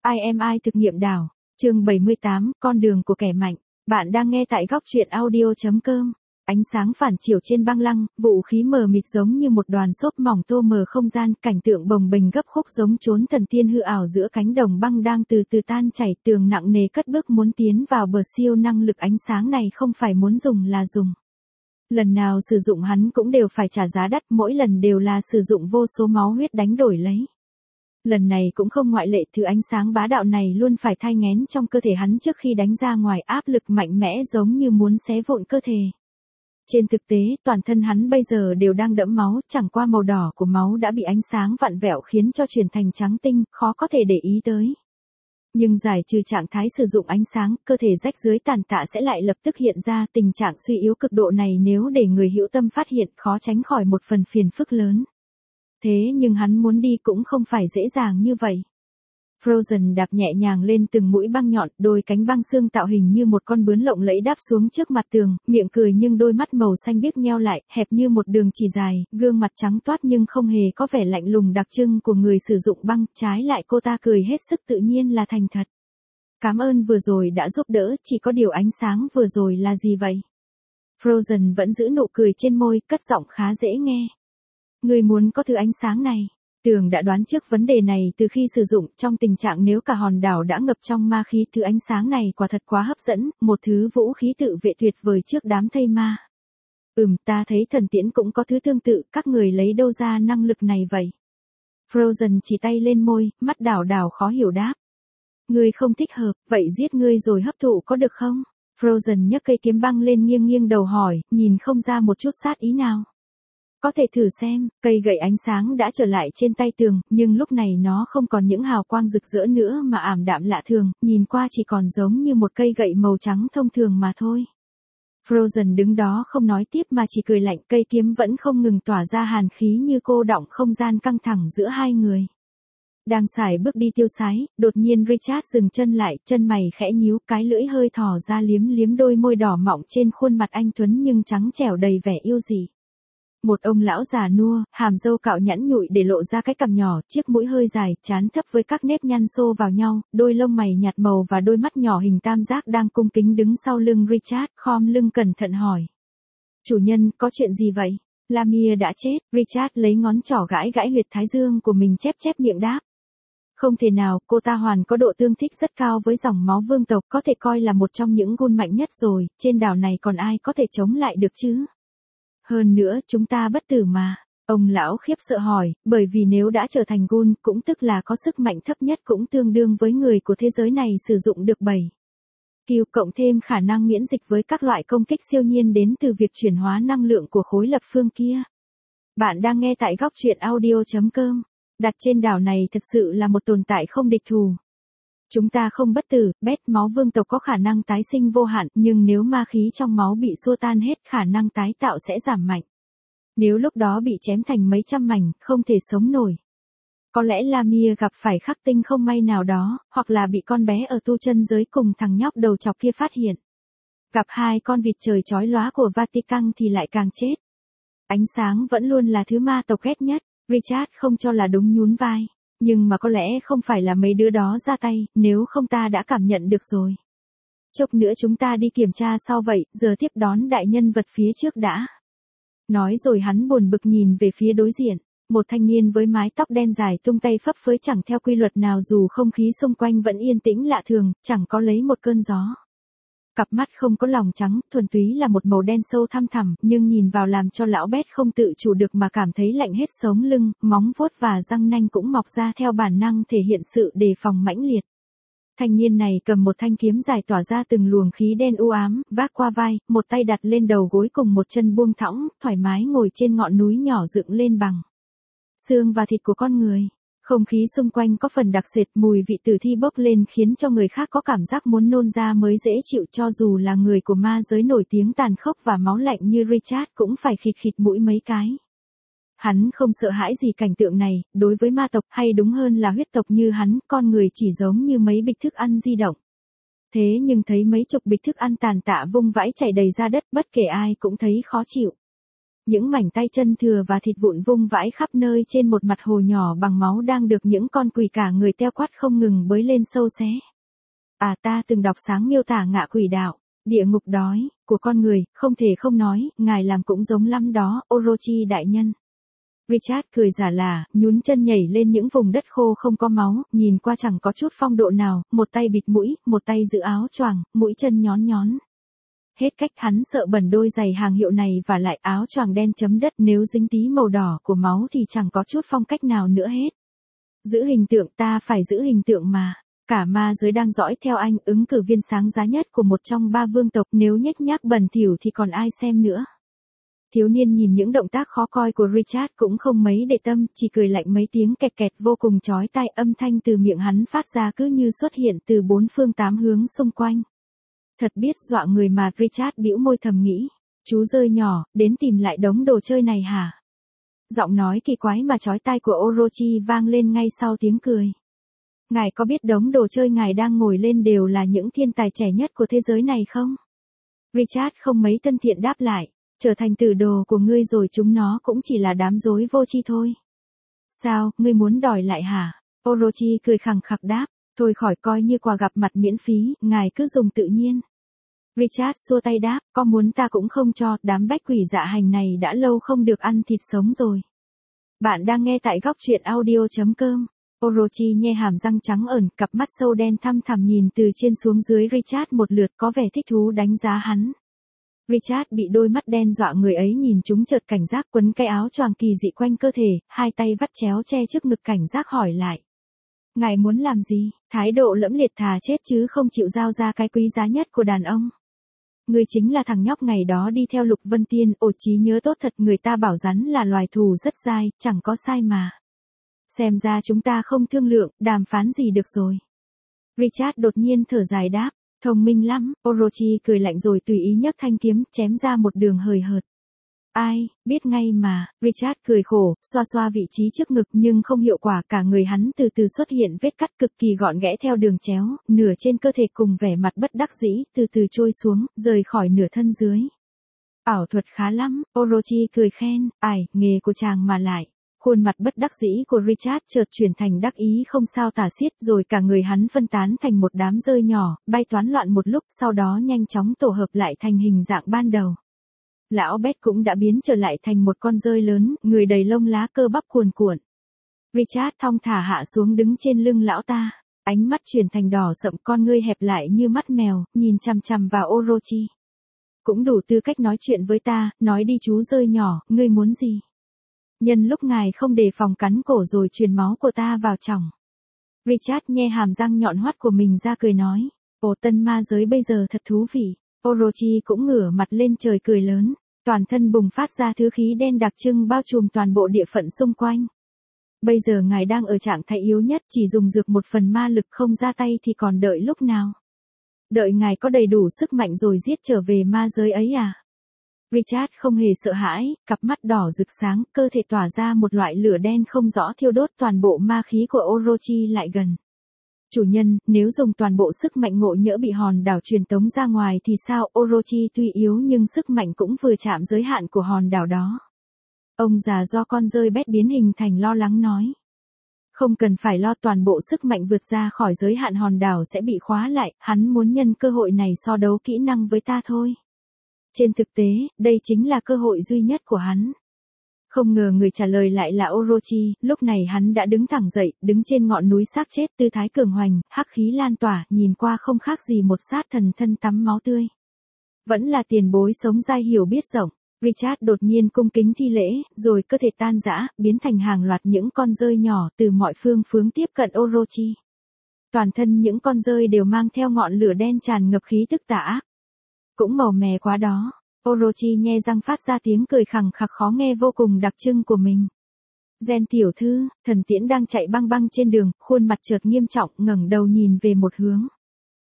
IMI thực nghiệm đảo, chương 78, con đường của kẻ mạnh. Bạn đang nghe tại góc truyện audio.com. Ánh sáng phản chiếu trên băng lăng, vũ khí mờ mịt giống như một đoàn xốp mỏng tô mờ không gian, cảnh tượng bồng bềnh gấp khúc giống chốn thần tiên hư ảo giữa cánh đồng băng đang từ từ tan chảy, tường nặng nề cất bước muốn tiến vào bờ siêu năng lực ánh sáng này không phải muốn dùng là dùng. Lần nào sử dụng hắn cũng đều phải trả giá đắt, mỗi lần đều là sử dụng vô số máu huyết đánh đổi lấy. Lần này cũng không ngoại lệ, thứ ánh sáng bá đạo này luôn phải thai nghén trong cơ thể hắn trước khi đánh ra ngoài, áp lực mạnh mẽ giống như muốn xé vụn cơ thể. Trên thực tế, toàn thân hắn bây giờ đều đang đẫm máu, chẳng qua màu đỏ của máu đã bị ánh sáng vặn vẹo khiến cho chuyển thành trắng tinh, khó có thể để ý tới. Nhưng giải trừ trạng thái sử dụng ánh sáng, cơ thể rách dưới tàn tạ sẽ lại lập tức hiện ra, tình trạng suy yếu cực độ này nếu để người hữu tâm phát hiện khó tránh khỏi một phần phiền phức lớn. Thế nhưng hắn muốn đi cũng không phải dễ dàng như vậy. Frozen đạp nhẹ nhàng lên từng mũi băng nhọn, đôi cánh băng xương tạo hình như một con bướm lộng lẫy đáp xuống trước mặt tường, miệng cười nhưng đôi mắt màu xanh biếc nheo lại, hẹp như một đường chỉ dài, gương mặt trắng toát nhưng không hề có vẻ lạnh lùng đặc trưng của người sử dụng băng, trái lại cô ta cười hết sức tự nhiên là thành thật. Cảm ơn vừa rồi đã giúp đỡ, chỉ có điều ánh sáng vừa rồi là gì vậy? Frozen vẫn giữ nụ cười trên môi, cất giọng khá dễ nghe. Người muốn có thứ ánh sáng này. Tường đã đoán trước vấn đề này từ khi sử dụng, trong tình trạng nếu cả hòn đảo đã ngập trong ma khí, thứ ánh sáng này quả thật quá hấp dẫn, một thứ vũ khí tự vệ tuyệt vời trước đám thây ma. Ta thấy thần tiễn cũng có thứ tương tự, các người lấy đâu ra năng lực này vậy? Frozen chỉ tay lên môi, mắt đảo đảo khó hiểu đáp. Ngươi không thích hợp, vậy giết ngươi rồi hấp thụ có được không? Frozen nhấc cây kiếm băng lên nghiêng nghiêng đầu hỏi, nhìn không ra một chút sát ý nào. Có thể thử xem, cây gậy ánh sáng đã trở lại trên tay tường, nhưng lúc này nó không còn những hào quang rực rỡ nữa mà ảm đạm lạ thường, nhìn qua chỉ còn giống như một cây gậy màu trắng thông thường mà thôi. Frozen đứng đó không nói tiếp mà chỉ cười lạnh, cây kiếm vẫn không ngừng tỏa ra hàn khí như cô đọng không gian căng thẳng giữa hai người. Đang xài bước đi tiêu sái, đột nhiên Richard dừng chân lại, chân mày khẽ nhíu, cái lưỡi hơi thò ra liếm liếm đôi môi đỏ mọng trên khuôn mặt anh tuấn nhưng trắng trẻo đầy vẻ yêu dị. Một ông lão già nua, hàm râu cạo nhẵn nhụi để lộ ra cái cằm nhỏ, chiếc mũi hơi dài, trán thấp với các nếp nhăn xô vào nhau, đôi lông mày nhạt màu và đôi mắt nhỏ hình tam giác đang cung kính đứng sau lưng Richard, khom lưng cẩn thận hỏi. Chủ nhân, có chuyện gì vậy? Lamia đã chết, Richard lấy ngón trỏ gãi gãi huyệt thái dương của mình chép chép miệng đáp. Không thể nào, cô ta hoàn có độ tương thích rất cao với dòng máu vương tộc, có thể coi là một trong những gun mạnh nhất rồi, trên đảo này còn ai có thể chống lại được chứ? Hơn nữa, chúng ta bất tử mà. Ông lão khiếp sợ hỏi, bởi vì nếu đã trở thành gun, cũng tức là có sức mạnh thấp nhất cũng tương đương với người của thế giới này sử dụng được 7 Q cộng thêm khả năng miễn dịch với các loại công kích siêu nhiên đến từ việc chuyển hóa năng lượng của khối lập phương kia. Bạn đang nghe tại góc truyện audio.com. Đặt trên đảo này thực sự là một tồn tại không địch thủ. Chúng ta không bất tử, bét máu vương tộc có khả năng tái sinh vô hạn, nhưng nếu ma khí trong máu bị xua tan hết, khả năng tái tạo sẽ giảm mạnh. Nếu lúc đó bị chém thành mấy trăm mảnh, không thể sống nổi. Có lẽ Lamia gặp phải khắc tinh không may nào đó, hoặc là bị con bé ở tu chân giới cùng thằng nhóc đầu chọc kia phát hiện. Gặp hai con vịt trời chói lóa của Vatican thì lại càng chết. Ánh sáng vẫn luôn là thứ ma tộc ghét nhất, Richard không cho là đúng nhún vai. Nhưng mà có lẽ không phải là mấy đứa đó ra tay, nếu không ta đã cảm nhận được rồi. Chốc nữa chúng ta đi kiểm tra sau vậy, giờ tiếp đón đại nhân vật phía trước đã. Nói rồi hắn buồn bực nhìn về phía đối diện, một thanh niên với mái tóc đen dài tung tay phấp phới chẳng theo quy luật nào dù không khí xung quanh vẫn yên tĩnh lạ thường, chẳng có lấy một cơn gió. Cặp mắt không có lòng trắng, thuần túy là một màu đen sâu thăm thẳm, nhưng nhìn vào làm cho lão Bét không tự chủ được mà cảm thấy lạnh hết sống lưng, móng vuốt và răng nanh cũng mọc ra theo bản năng thể hiện sự đề phòng mãnh liệt. Thanh niên này cầm một thanh kiếm dài tỏa ra từng luồng khí đen u ám, vác qua vai, một tay đặt lên đầu gối cùng một chân buông thõng, thoải mái ngồi trên ngọn núi nhỏ dựng lên bằng xương và thịt của con người. Không khí xung quanh có phần đặc sệt, mùi vị tử thi bốc lên khiến cho người khác có cảm giác muốn nôn ra mới dễ chịu, cho dù là người của ma giới nổi tiếng tàn khốc và máu lạnh như Richard cũng phải khịt khịt mũi mấy cái. Hắn không sợ hãi gì cảnh tượng này, đối với ma tộc hay đúng hơn là huyết tộc như hắn, con người chỉ giống như mấy bịch thức ăn di động. Thế nhưng thấy mấy chục bịch thức ăn tàn tạ vung vãi chảy đầy ra đất, bất kể ai cũng thấy khó chịu. Những mảnh tay chân thừa và thịt vụn vung vãi khắp nơi trên một mặt hồ nhỏ bằng máu đang được những con quỷ cả người teo quắt không ngừng bới lên xâu xé. Ta từng đọc sáng miêu tả ngạ quỷ đạo, địa ngục đói, của con người, không thể không nói, ngài làm cũng giống lắm đó, Orochi đại nhân. Richard cười giả lả, nhún chân nhảy lên những vùng đất khô không có máu, nhìn qua chẳng có chút phong độ nào, một tay bịt mũi, một tay giữ áo choàng, mũi chân nhón nhón. Hết cách, hắn sợ bẩn đôi giày hàng hiệu này và lại áo choàng đen chấm đất, nếu dính tí màu đỏ của máu thì chẳng có chút phong cách nào nữa hết. Giữ hình tượng, ta phải giữ hình tượng mà. Cả ma giới đang dõi theo anh, ứng cử viên sáng giá nhất của một trong 3 vương tộc, nếu nhếch nhác bẩn thỉu thì còn ai xem nữa. Thiếu niên nhìn những động tác khó coi của Richard cũng không mấy để tâm, chỉ cười lạnh mấy tiếng kẹt kẹt vô cùng chói tai, âm thanh từ miệng hắn phát ra cứ như xuất hiện từ 4 phương 8 hướng xung quanh. Thật biết dọa người mà, Richard bĩu môi thầm nghĩ. Chú rơi nhỏ, đến tìm lại đống đồ chơi này hả? Giọng nói kỳ quái mà chói tai của Orochi vang lên ngay sau tiếng cười. Ngài có biết đống đồ chơi ngài đang ngồi lên đều là những thiên tài trẻ nhất của thế giới này không? Richard không mấy thân thiện đáp lại. Trở thành tử đồ của ngươi rồi, chúng nó cũng chỉ là đám rối vô tri thôi. Sao, ngươi muốn đòi lại hả? Orochi cười khằng khặc đáp. Thôi khỏi, coi như quà gặp mặt miễn phí, ngài cứ dùng tự nhiên. Richard xua tay đáp, có muốn ta cũng không cho, đám bách quỷ dạ hành này đã lâu không được ăn thịt sống rồi. Bạn đang nghe tại góc truyện audio.com. Orochi nhe hàm răng trắng ẩn, cặp mắt sâu đen thăm thẳm nhìn từ trên xuống dưới Richard một lượt, có vẻ thích thú đánh giá hắn. Richard bị đôi mắt đen dọa người ấy nhìn chúng chợt cảnh giác, quấn cái áo choàng kỳ dị quanh cơ thể, hai tay vắt chéo che trước ngực cảnh giác hỏi lại. Ngài muốn làm gì? Thái độ lẫm liệt, thà chết chứ không chịu giao ra cái quý giá nhất của đàn ông. Ngươi chính là thằng nhóc ngày đó đi theo Lục Vân Tiên, ồ trí nhớ tốt thật, người ta bảo rắn là loài thù rất dai, chẳng có sai mà. Xem ra chúng ta không thương lượng, đàm phán gì được rồi. Richard đột nhiên thở dài đáp. Thông minh lắm, Orochi cười lạnh rồi tùy ý nhấc thanh kiếm, chém ra một đường hời hợt. Ai, biết ngay mà, Richard cười khổ, xoa xoa vị trí trước ngực nhưng không hiệu quả, cả người hắn từ từ xuất hiện vết cắt cực kỳ gọn ghẽ theo đường chéo, nửa trên cơ thể cùng vẻ mặt bất đắc dĩ, từ từ trôi xuống, rời khỏi nửa thân dưới. Ảo thuật khá lắm, Orochi cười khen, nghề của chàng mà lại. Khuôn mặt bất đắc dĩ của Richard chợt chuyển thành đắc ý không sao tả xiết, rồi cả người hắn phân tán thành một đám rơi nhỏ, bay toán loạn một lúc, sau đó nhanh chóng tổ hợp lại thành hình dạng ban đầu. Lão Bét cũng đã biến trở lại thành một con rơi lớn, người đầy lông lá cơ bắp cuồn cuộn. Richard thong thả hạ xuống đứng trên lưng lão ta, ánh mắt chuyển thành đỏ sậm, con ngươi hẹp lại như mắt mèo, nhìn chằm chằm vào Orochi. Cũng đủ tư cách nói chuyện với ta, nói đi chú rơi nhỏ, ngươi muốn gì? Nhân lúc ngài không đề phòng cắn cổ rồi truyền máu của ta vào chỏng. Richard nhe hàm răng nhọn hoắt của mình ra cười nói. Ồ, tân ma giới bây giờ thật thú vị. Orochi cũng ngửa mặt lên trời cười lớn. Toàn thân bùng phát ra thứ khí đen đặc trưng bao trùm toàn bộ địa phận xung quanh. Bây giờ ngài đang ở trạng thái yếu nhất, chỉ dùng dược một phần ma lực không ra tay thì còn đợi lúc nào? Đợi ngài có đầy đủ sức mạnh rồi giết trở về ma giới ấy à? Richard không hề sợ hãi, cặp mắt đỏ rực sáng, cơ thể tỏa ra một loại lửa đen không rõ thiêu đốt toàn bộ ma khí của Orochi lại gần. Chủ nhân, nếu dùng toàn bộ sức mạnh ngộ nhỡ bị hòn đảo truyền tống ra ngoài thì sao? Orochi tuy yếu nhưng sức mạnh cũng vừa chạm giới hạn của hòn đảo đó. Ông già do con rơi Bét biến hình thành lo lắng nói. Không cần phải lo, toàn bộ sức mạnh vượt ra khỏi giới hạn hòn đảo sẽ bị khóa lại, hắn muốn nhân cơ hội này so đấu kỹ năng với ta thôi. Trên thực tế, đây chính là cơ hội duy nhất của hắn. Không ngờ người trả lời lại là Orochi, lúc này hắn đã đứng thẳng dậy, đứng trên ngọn núi xác chết, tư thái cường hoành, hắc khí lan tỏa, nhìn qua không khác gì một sát thần thân tắm máu tươi. Vẫn là tiền bối sống dai hiểu biết rộng. Richard đột nhiên cung kính thi lễ, rồi cơ thể tan rã, biến thành hàng loạt những con rơi nhỏ từ mọi phương hướng tiếp cận Orochi. Toàn thân những con rơi đều mang theo ngọn lửa đen tràn ngập khí tức tà ác. Cũng màu mè quá đó. Orochi nhe răng phát ra tiếng cười khằng khặc khó nghe vô cùng đặc trưng của mình. Gen tiểu thư, thần tiễn đang chạy băng băng trên đường, khuôn mặt chợt nghiêm trọng, ngẩng đầu nhìn về một hướng.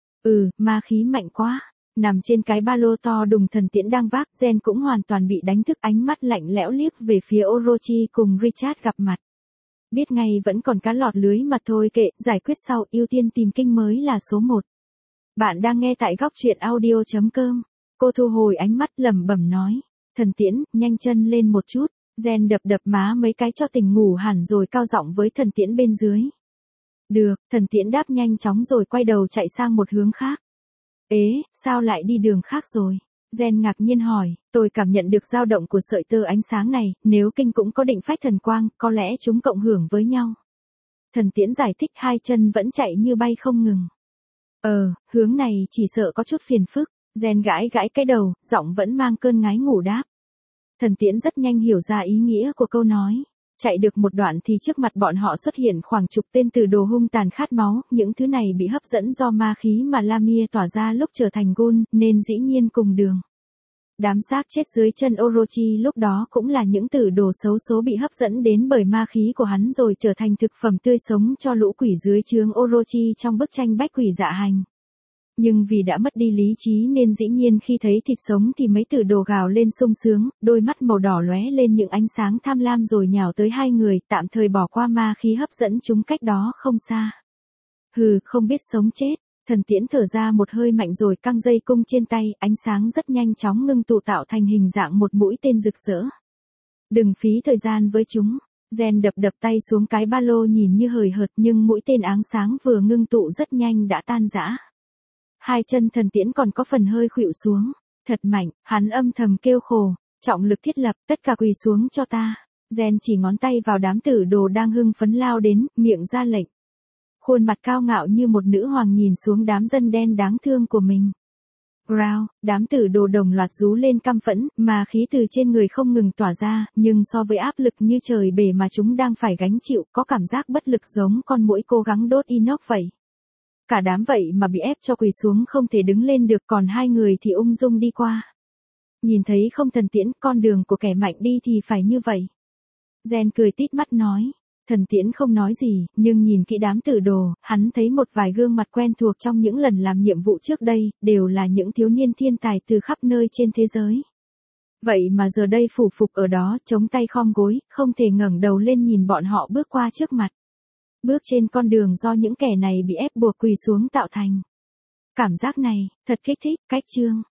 Ma khí mạnh quá. Nằm trên cái ba lô to đùng thần tiễn đang vác, Gen cũng hoàn toàn bị đánh thức, ánh mắt lạnh lẽo liếc về phía Orochi cùng Richard gặp mặt. Biết ngay vẫn còn cá lọt lưới mà thôi kệ, giải quyết sau, ưu tiên tìm kinh mới là số 1. Bạn đang nghe tại góc truyện audio.com. Cô thu hồi ánh mắt lẩm bẩm nói. Thần Tiễn, nhanh chân lên một chút. Gen đập đập má mấy cái cho tỉnh ngủ hẳn rồi cao giọng với Thần Tiễn bên dưới. Được, Thần Tiễn đáp nhanh chóng rồi quay đầu chạy sang một hướng khác. Ế, sao lại đi đường khác rồi? Gen ngạc nhiên hỏi, tôi cảm nhận được dao động của sợi tơ ánh sáng này, nếu kinh cũng có định phách thần quang, có lẽ chúng cộng hưởng với nhau. Thần Tiễn giải thích hai chân vẫn chạy như bay không ngừng. Hướng này chỉ sợ có chút phiền phức. Gen gãi gãi cái đầu, giọng vẫn mang cơn ngái ngủ đáp. Thần Tiễn rất nhanh hiểu ra ý nghĩa của câu nói. Chạy được một đoạn thì trước mặt bọn họ xuất hiện khoảng chục tên tử đồ hung tàn khát máu, những thứ này bị hấp dẫn do ma khí mà Lamia tỏa ra lúc trở thành gôn, nên dĩ nhiên cùng đường. Đám xác chết dưới chân Orochi lúc đó cũng là những tử đồ xấu số bị hấp dẫn đến bởi ma khí của hắn rồi trở thành thực phẩm tươi sống cho lũ quỷ dưới trướng Orochi trong bức tranh bách quỷ dạ hành. Nhưng vì đã mất đi lý trí nên dĩ nhiên khi thấy thịt sống thì mấy tử đồ gào lên sung sướng, đôi mắt màu đỏ lóe lên những ánh sáng tham lam rồi nhào tới hai người, tạm thời bỏ qua ma khí hấp dẫn chúng cách đó không xa. Hừ, không biết sống chết. Thần Tiễn thở ra một hơi mạnh rồi căng dây cung trên tay, ánh sáng rất nhanh chóng ngưng tụ tạo thành hình dạng một mũi tên rực rỡ. Đừng phí thời gian với chúng. Gen đập đập tay xuống cái ba lô nhìn như hời hợt nhưng mũi tên áng sáng vừa ngưng tụ rất nhanh đã tan rã. Hai chân Thần Tiễn còn có phần hơi khuỵu xuống. Thật mạnh, hắn âm thầm kêu khổ. Trọng lực thiết lập, tất cả quỳ xuống cho ta. Gen chỉ ngón tay vào đám tử đồ đang hưng phấn lao đến, miệng ra lệnh. Khuôn mặt cao ngạo như một nữ hoàng nhìn xuống đám dân đen đáng thương của mình. Growl, đám tử đồ đồng loạt rú lên căm phẫn, mà khí từ trên người không ngừng tỏa ra, nhưng so với áp lực như trời bể mà chúng đang phải gánh chịu, có cảm giác bất lực giống con muỗi cố gắng đốt inox vậy. Cả đám vậy mà bị ép cho quỳ xuống không thể đứng lên được, còn hai người thì ung dung đi qua. Nhìn thấy không Thần Tiễn, con đường của kẻ mạnh đi thì phải như vậy. Gen cười tít mắt nói. Thần Tiễn không nói gì, nhưng nhìn kỹ đám tử đồ, hắn thấy một vài gương mặt quen thuộc trong những lần làm nhiệm vụ trước đây, đều là những thiếu niên thiên tài từ khắp nơi trên thế giới. Vậy mà giờ đây phủ phục ở đó, chống tay khom gối, không thể ngẩng đầu lên nhìn bọn họ bước qua trước mặt. Bước trên con đường do những kẻ này bị ép buộc quỳ xuống tạo thành. Cảm giác này, thật kích thích, cách chương.